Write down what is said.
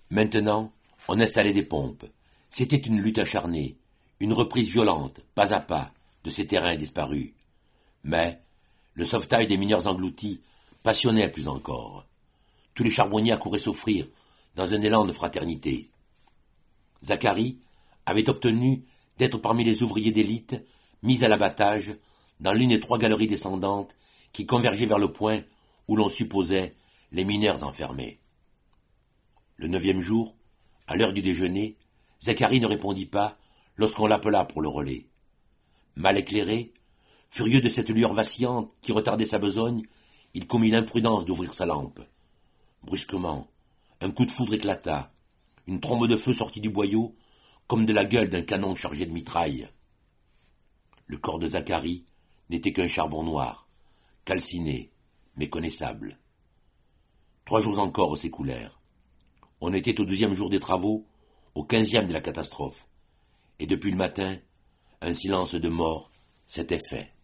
Maintenant, on installait des pompes. C'était une lutte acharnée, une reprise violente, pas à pas, de ces terrains disparus. Mais le sauvetage des mineurs engloutis passionnait plus encore. Tous les charbonniers accouraient s'offrir, dans un élan de fraternité. Zacharie avait obtenu d'être parmi les ouvriers d'élite mis à l'abattage dans l'une des 3 galeries descendantes qui convergeaient vers le point où l'on supposait les mineurs enfermés. Le 9e jour, à l'heure du déjeuner, Zacharie ne répondit pas lorsqu'on l'appela pour le relais. Mal éclairé, furieux de cette lueur vacillante qui retardait sa besogne, il commit l'imprudence d'ouvrir sa lampe. Brusquement, un coup de foudre éclata. Une trombe de feu sortit du boyau, comme de la gueule d'un canon chargé de mitraille. Le corps de Zacharie n'était qu'un charbon noir, calciné, méconnaissable. 3 jours encore s'écoulèrent. On était au 12e jour des travaux, au 15e de la catastrophe, et depuis le matin, un silence de mort s'était fait.